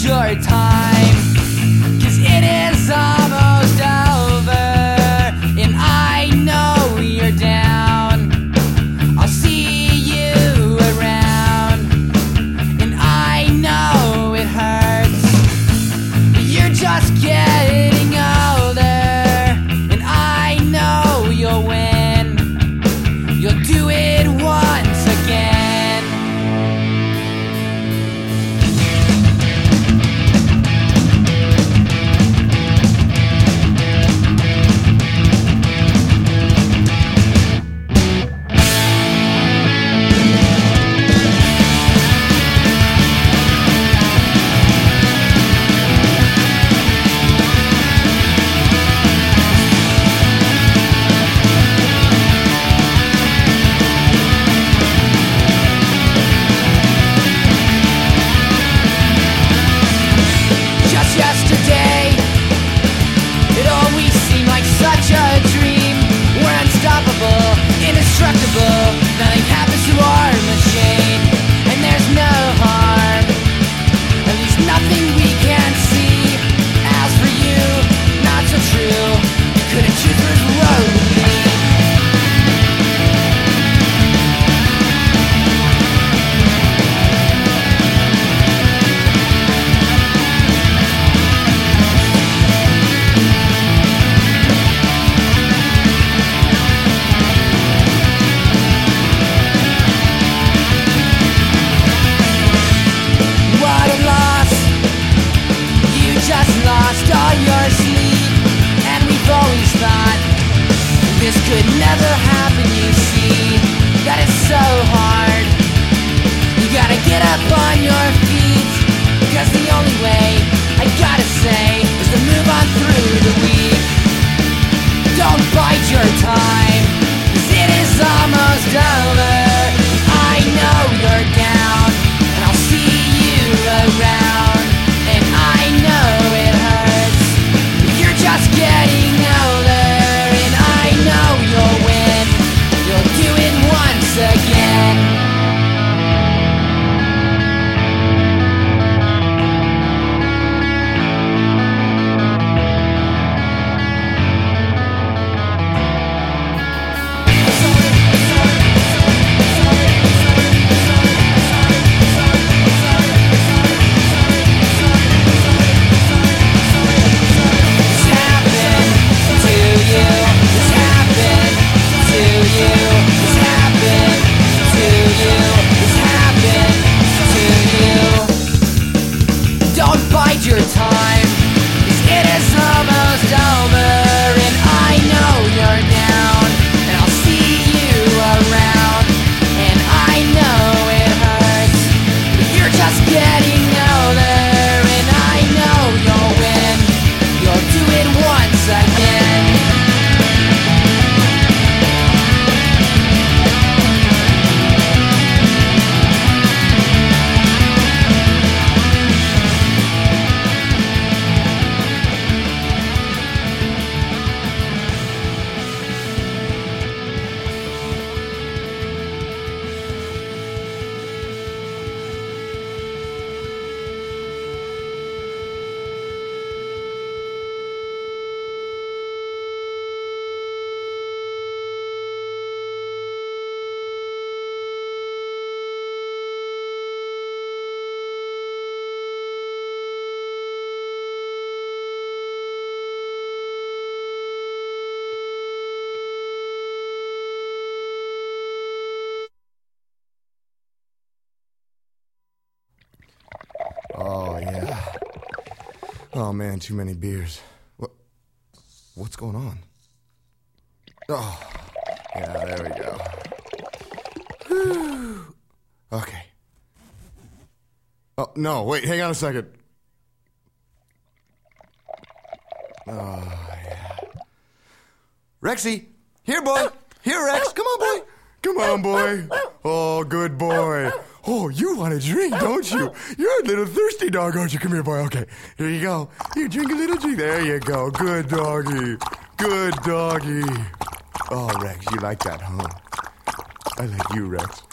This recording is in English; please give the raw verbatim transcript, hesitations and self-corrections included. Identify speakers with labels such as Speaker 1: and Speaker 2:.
Speaker 1: your time, 'cause it is almost over, and I know you're down. I'll see you around, and I know it hurts. You're just getting older, and I know you'll win. You'll do it once again. Yesterday, it always seemed like such a dream. We're unstoppable, indestructible. Nothing happens to our machine, and there's no harm. At least nothing we can see. As for you, not so true. You couldn't choose which road to be. Lost all your sleep, and we've always thought this could never happen. You see that it's so hard. You gotta get up on your feet, because the only way, I gotta say, is to move on through the week. Don't bide your time, 'cause it is almost over. I know you're down, and I'll see you around, and I know it hurts. You're just getting older, and I know you'll win. You'll do it once again. Your time, 'cause it is almost over, and I know you're down, and I'll see you around, and I know it hurts, but you're just getting older, and I know you'll win. You'll do it once again.
Speaker 2: Oh, yeah. Oh, man, too many beers. What? What's going on? Oh, yeah, there we go. Whew. Okay. Oh, no, wait, hang on a second. Oh, yeah. Rexy, here, boy. Here, Rex. Come on, boy. Come on, boy. Oh, good boy. Oh, you want a drink, don't you? You're a little thirsty dog, aren't you? Come here, boy. Okay, here you go. Here, drink a little drink. There you go. Good doggy. Good doggy. Oh, Rex, you like that, huh? I like you, Rex.